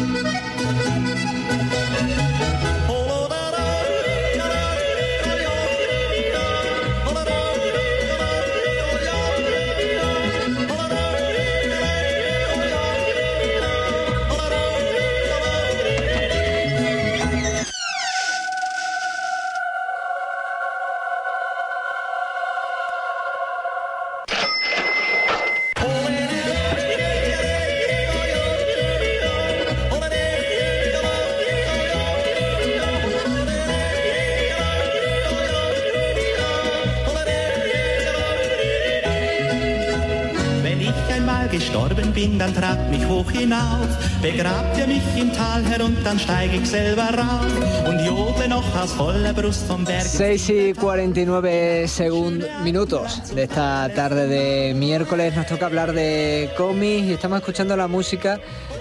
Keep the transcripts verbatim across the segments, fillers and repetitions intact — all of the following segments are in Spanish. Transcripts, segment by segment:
Gestorben bin, dann tragt mich hoch hinauf, begrabt ihr mich im Tal herunter, dann steig ich selber rauf und jodle noch aus voller Brust vom Berg. seis y cuarenta y nueve segundos, minutos de esta tarde de miércoles. Nos toca hablar de cómics y estamos escuchando la música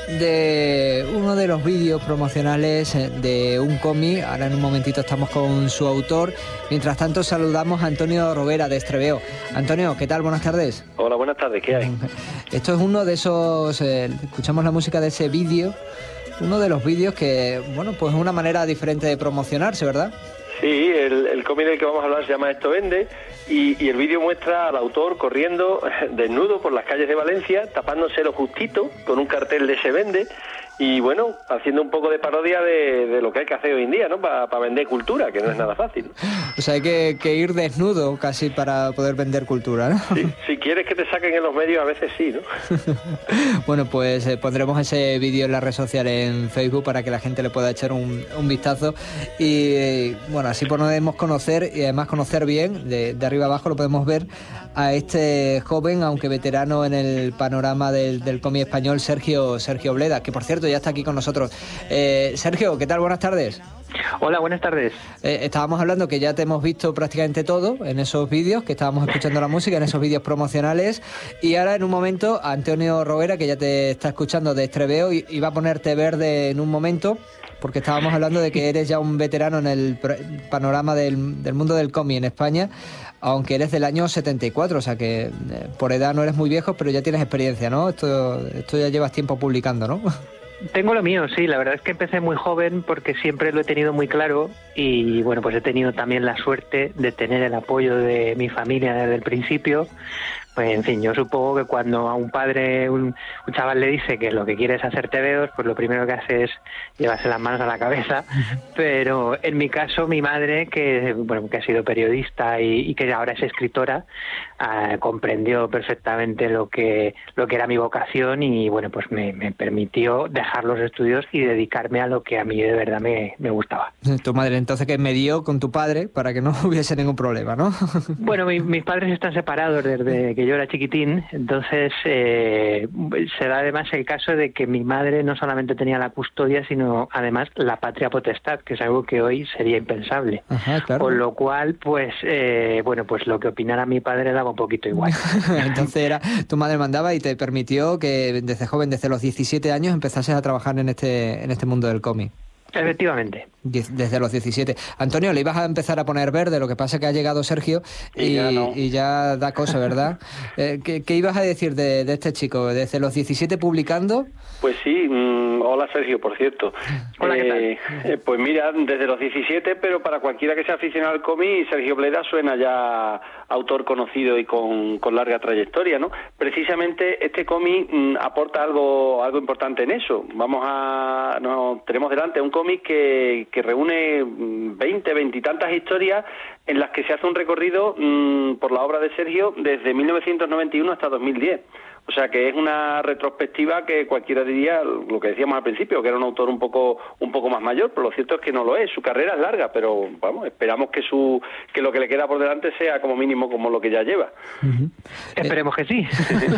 de uno de los vídeos promocionales de un cómic. Ahora en un momentito estamos con su autor. Mientras tanto saludamos a Antonio Robera de Estreveo. Antonio, ¿qué tal? Buenas tardes. Hola, buenas tardes, ¿qué hay? Esto es uno de esos, eh, escuchamos la música de ese vídeo, uno de los vídeos que, bueno, pues es una manera diferente de promocionarse, ¿verdad? Sí, el, el cómic del que vamos a hablar se llama Esto Vende y, y el vídeo muestra al autor corriendo desnudo por las calles de Valencia, tapándose lo justito con un cartel de Se Vende y bueno, haciendo un poco de parodia de, de lo que hay que hacer hoy en día, ¿no? Para pa vender cultura, que no es nada fácil. O sea, hay que, que ir desnudo casi para poder vender cultura, ¿no? Sí, si quieres que te saquen en los medios, a veces sí, ¿no? Bueno, pues eh, pondremos ese vídeo en la red social en Facebook para que la gente le pueda echar un, un vistazo y, eh, bueno, así podemos conocer y además conocer bien, de, de arriba abajo lo podemos ver, a este joven, aunque veterano en el panorama del, del cómic español, Sergio, Sergio Bleda, que por cierto ya está aquí con nosotros. Eh, Sergio, ¿qué tal? Buenas tardes. Hola, buenas tardes. Eh, estábamos hablando que ya te hemos visto prácticamente todo en esos vídeos, que estábamos escuchando la música, en esos vídeos promocionales, y ahora en un momento Antonio Robera, que ya te está escuchando de Estreveo, y, y va a ponerte verde en un momento, porque estábamos hablando de que eres ya un veterano en el panorama del, del mundo del cómic en España, aunque eres del año setenta y cuatro, o sea que eh, por edad no eres muy viejo, pero ya tienes experiencia, ¿no? Esto, esto ya llevas tiempo publicando, ¿no? Tengo lo mío, sí, la verdad es que empecé muy joven porque siempre lo he tenido muy claro y bueno, pues he tenido también la suerte de tener el apoyo de mi familia desde el principio. Pues en fin, yo supongo que cuando a un padre, un, un chaval le dice que lo que quiere es hacer tebeos, pues lo primero que hace es llevarse las manos a la cabeza. Pero en mi caso, mi madre, que bueno, que ha sido periodista y, y que ahora es escritora, uh, comprendió perfectamente lo que lo que era mi vocación y bueno, pues me, me permitió dejar los estudios y dedicarme a lo que a mí de verdad me, me gustaba. Tu madre entonces que medió con tu padre para que no hubiese ningún problema, ¿no? Bueno, mi, mis padres están separados desde que yo era chiquitín, entonces eh, se da además el caso de que mi madre no solamente tenía la custodia, sino además la patria potestad, que es algo que hoy sería impensable. Ajá, claro. Con lo cual, pues, eh, bueno, pues lo que opinara mi padre daba un poquito igual. Entonces era, tu madre mandaba y te permitió que desde joven, desde los diecisiete años, empezases a trabajar en este, en este mundo del cómic. Efectivamente. Desde los diecisiete. Antonio, le ibas a empezar a poner verde, lo que pasa es que ha llegado Sergio y, y, ya, no. y ya da cosa, ¿verdad? eh, ¿qué, ¿Qué ibas a decir de, de este chico? ¿Desde los diecisiete publicando? Pues sí, mmm, hola Sergio, por cierto. Hola, ¿qué tal? Eh, eh, pues mira, desde los diecisiete, pero para cualquiera que sea aficionado al cómic, Sergio Bleda suena ya autor conocido y con, con larga trayectoria, ¿no? Precisamente este cómic mmm, aporta algo algo importante en eso. Vamos a... Nos tenemos delante un cómic que, que reúne veinte, veintitantas historias en las que se hace un recorrido mmm, por la obra de Sergio desde mil novecientos noventa y uno hasta dos mil diez. O sea que es una retrospectiva que cualquiera diría, lo que decíamos al principio, que era un autor un poco un poco más mayor, pero lo cierto es que no lo es. Su carrera es larga, pero vamos, esperamos que su que lo que le queda por delante sea como mínimo como lo que ya lleva. Uh-huh. Esperemos que sí.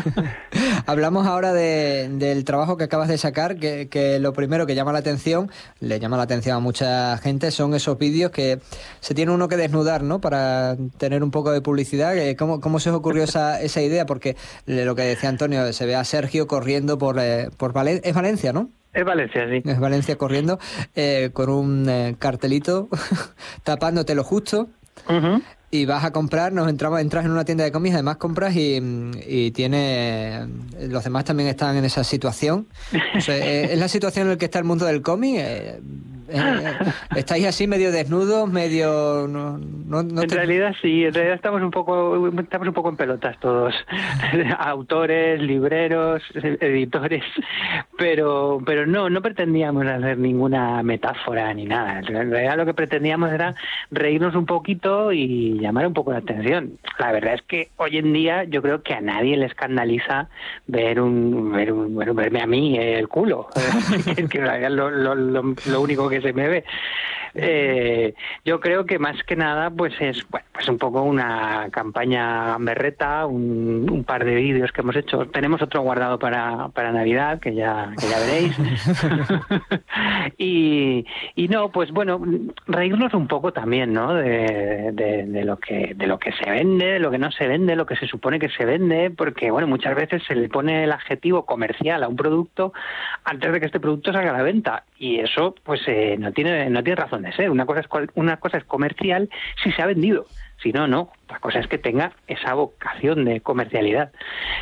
Hablamos ahora de, del trabajo que acabas de sacar, que, que lo primero que llama la atención, le llama la atención a mucha gente, son esos vídeos que se tiene uno que desnudar, ¿no? Para tener un poco de publicidad. ¿Cómo, cómo se os ocurrió esa, esa idea? Porque lo que decía Antonio, se ve a Sergio corriendo por, eh, por Valencia, es Valencia, ¿no? Es Valencia, sí. Es Valencia corriendo eh, con un eh, cartelito tapándote lo justo. Uh-huh. y vas a comprar, nos entramos, entras en una tienda de cómics, además compras y, y tiene, los demás también están en esa situación. O sea, es la situación en la que está el mundo del cómic. Eh, eh, estáis así medio desnudos, medio no, no, no en te... realidad sí, en realidad estamos un poco estamos un poco en pelotas todos, autores, libreros, editores, pero pero no no pretendíamos hacer ninguna metáfora ni nada. En realidad lo que pretendíamos era reírnos un poquito y llamar un poco la atención. La verdad es que hoy en día yo creo que a nadie le escandaliza ver un ver un bueno, verme a mí el culo, que en realidad lo, lo, lo, lo único que se me ve. Eh, yo creo que más que nada pues es bueno, pues un poco una campaña gamberreta, un, un par de vídeos que hemos hecho. Tenemos otro guardado para, para Navidad que ya, que ya veréis. y, y no, pues bueno, reírnos un poco también, ¿no? De, de, de lo que de lo que se vende, de lo que no se vende, lo que se supone que se vende, porque bueno, muchas veces se le pone el adjetivo comercial a un producto antes de que este producto salga a la venta, y eso pues eh, no tiene no tiene razón de ser. Una cosa es una cosa es comercial si se ha vendido, si no, no. La cosa es que tenga esa vocación de comercialidad.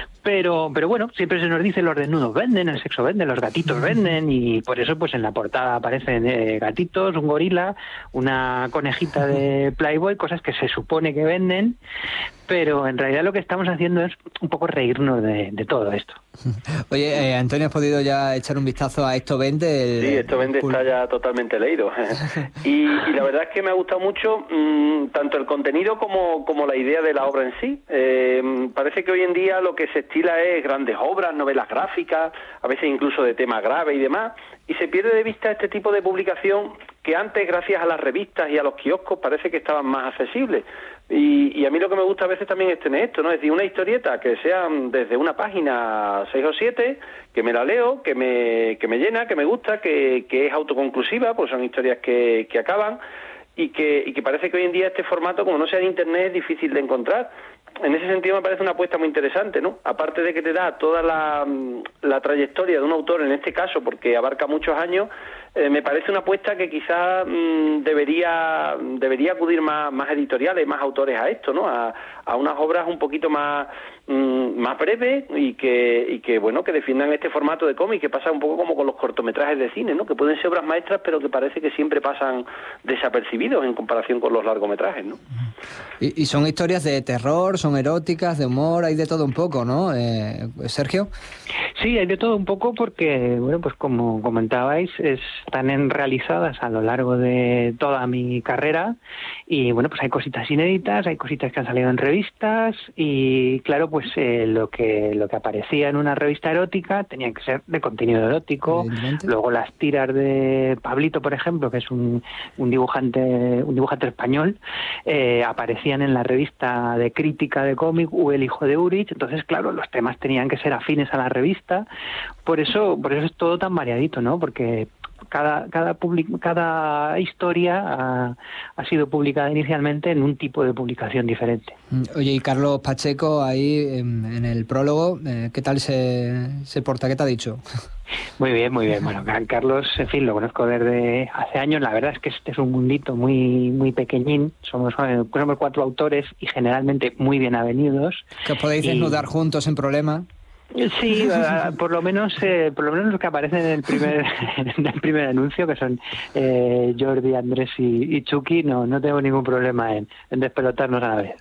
Pero pero bueno, siempre se nos dice los desnudos venden, el sexo vende, los gatitos venden, y por eso pues en la portada aparecen eh, gatitos, un gorila, una conejita de Playboy, cosas que se supone que venden, pero en realidad lo que estamos haciendo es un poco reírnos de, de todo esto. Oye, eh, Antonio, ¿has podido ya echar un vistazo a Esto Vende? El, sí, Esto Vende está ya totalmente leído. y, y la verdad es que me ha gustado mucho mmm, tanto el contenido como, como la idea de la obra en sí. Eh, parece que hoy en día lo que se estila es grandes obras, novelas gráficas, a veces incluso de temas graves y demás, y se pierde de vista este tipo de publicación que antes, gracias a las revistas y a los kioscos, parece que estaban más accesibles. Y, y a mí lo que me gusta a veces también es tener esto, ¿no? Es decir, una historieta que sea desde una página seis o siete, que me la leo, que me que me llena, que me gusta, que, que es autoconclusiva, pues son historias que, que acaban, y que, y que parece que hoy en día este formato, como no sea en Internet, es difícil de encontrar. En ese sentido me parece una apuesta muy interesante, ¿no? Aparte de que te da toda la, la trayectoria de un autor, en este caso, porque abarca muchos años, eh, me parece una apuesta que quizás mmm, debería debería acudir más, más editoriales, más autores a esto, ¿no? A, a unas obras un poquito más mmm, más breves y que y que bueno que defiendan este formato de cómic, que pasa un poco como con los cortometrajes de cine, ¿no? Que pueden ser obras maestras, pero que parece que siempre pasan desapercibidos en comparación con los largometrajes, ¿no? Y, y son historias de terror, son eróticas, de humor, hay de todo un poco, ¿no? Eh, Sergio. Sí, hay de todo un poco porque, bueno, pues como comentabais, están en realizadas a lo largo de toda mi carrera y, bueno, pues hay cositas inéditas, hay cositas que han salido en revistas y, claro, pues eh, lo que lo que aparecía en una revista erótica tenía que ser de contenido erótico. Luego las tiras de Pablito, por ejemplo, que es un, un dibujante un dibujante español, eh, aparecían en la revista de crítica de cómic U El hijo de Urich. Entonces, claro, los temas tenían que ser afines a la revista. Por eso, por eso es todo tan variadito, ¿no? Porque cada cada public, cada historia ha, ha sido publicada inicialmente en un tipo de publicación diferente. Oye, y Carlos Pacheco ahí en, en el prólogo, eh, ¿qué tal se, se porta? ¿Qué te ha dicho? Muy bien, muy bien. Bueno, Carlos, en fin, lo conozco desde hace años. La verdad es que este es un mundito muy muy pequeñín. Somos, somos cuatro autores y generalmente muy bien avenidos. Que os podéis y... desnudar juntos sin problema. Sí, por lo menos eh, por lo menos los que aparecen en el primer en el primer anuncio, que son eh, Jordi, Andrés y, y Chucky, no no tengo ningún problema en, en despelotarnos a la vez.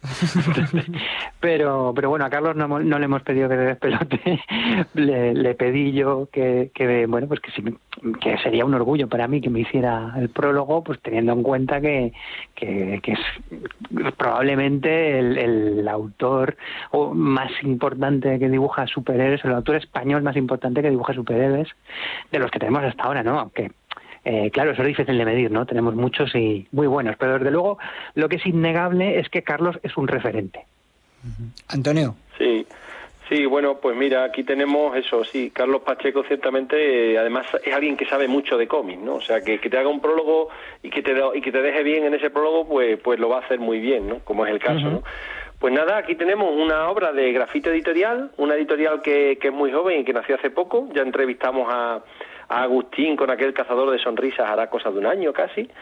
pero pero bueno, a Carlos no, no le hemos pedido que se despelote. le, le pedí yo que, que bueno pues que si que sería un orgullo para mí que me hiciera el prólogo, pues teniendo en cuenta que que, que es probablemente el, el autor más importante que dibuja super es el autor español más importante que dibuja superhéroes de los que tenemos hasta ahora, ¿no? Aunque, eh, claro, eso es difícil de medir, ¿no? Tenemos muchos y muy buenos, pero desde luego lo que es innegable es que Carlos es un referente. Antonio. Sí, sí, bueno, pues mira, aquí tenemos eso, sí, Carlos Pacheco ciertamente, eh, además es alguien que sabe mucho de cómics, ¿no? O sea, que, que te haga un prólogo y que te y que te deje bien en ese prólogo, pues pues lo va a hacer muy bien, ¿no? Como es el caso, uh-huh. ¿no? Pues nada, aquí tenemos una obra de Grafito Editorial, una editorial que, que es muy joven y que nació hace poco. Ya entrevistamos a, a Agustín con aquel cazador de sonrisas, hará cosa de un año casi.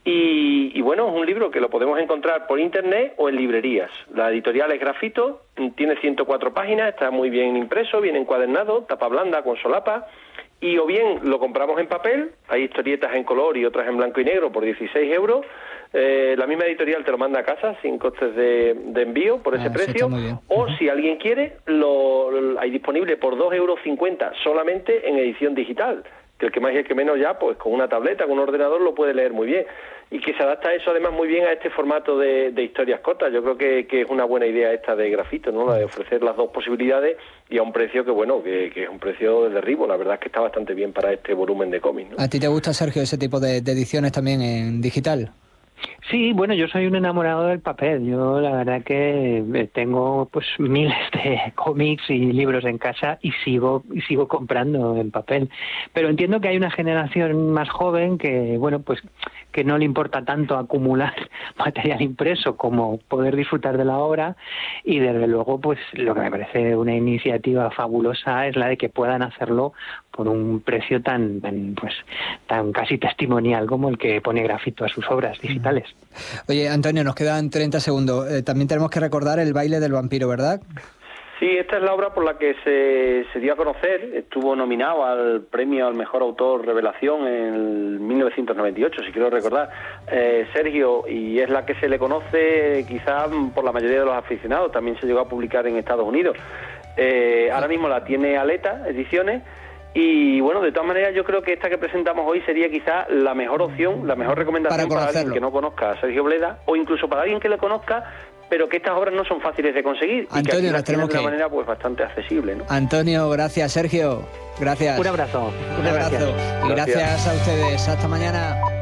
Y, y bueno, es un libro que lo podemos encontrar por internet o en librerías. La editorial es Grafito, tiene ciento cuatro páginas, está muy bien impreso, bien encuadernado, tapa blanda con solapa. Y o bien lo compramos en papel, hay historietas en color y otras en blanco y negro por dieciséis euros. Eh, la misma editorial te lo manda a casa sin costes de, de envío por ese ah, precio. O uh-huh. si alguien quiere, lo, lo hay disponible por dos euros cincuenta solamente en edición digital. Que el que más y el que menos ya, pues con una tableta, con un ordenador lo puede leer muy bien. Y que se adapta eso además muy bien a este formato de, de historias cortas. Yo creo que, que es una buena idea esta de Grafito, ¿no? La de ofrecer las dos posibilidades y a un precio que, bueno, que, que es un precio de derribo. La verdad es que está bastante bien para este volumen de cómics, ¿no? ¿A ti te gusta, Sergio, ese tipo de, de ediciones también en digital? Sí, bueno, yo soy un enamorado del papel. Yo la verdad que tengo pues miles de cómics y libros en casa y sigo y sigo comprando en papel. Pero entiendo que hay una generación más joven que, bueno, pues que no le importa tanto acumular material impreso como poder disfrutar de la obra, y desde luego pues lo que me parece una iniciativa fabulosa es la de que puedan hacerlo por un precio tan, tan pues tan casi testimonial como el que pone Grafito a sus obras digitales. Oye, Antonio, nos quedan treinta segundos. Eh, también tenemos que recordar El baile del vampiro, ¿verdad? Sí, esta es la obra por la que se, se dio a conocer. Estuvo nominado al premio al mejor autor revelación en mil novecientos noventa y ocho, si quiero recordar, eh, Sergio, y es la que se le conoce quizás por la mayoría de los aficionados. También se llegó a publicar en Estados Unidos. Eh, ahora mismo la tiene Aleta Ediciones. Y bueno, de todas maneras yo creo que esta que presentamos hoy sería quizá la mejor opción, la mejor recomendación para, para alguien que no conozca a Sergio Bleda, o incluso para alguien que le conozca, pero que estas obras no son fáciles de conseguir. Antonio, y que aquí las tienen de una que... manera pues bastante accesible, ¿no? Antonio, gracias. Sergio, gracias. Un abrazo. Un abrazo. Gracias. Y gracias a ustedes. Hasta mañana.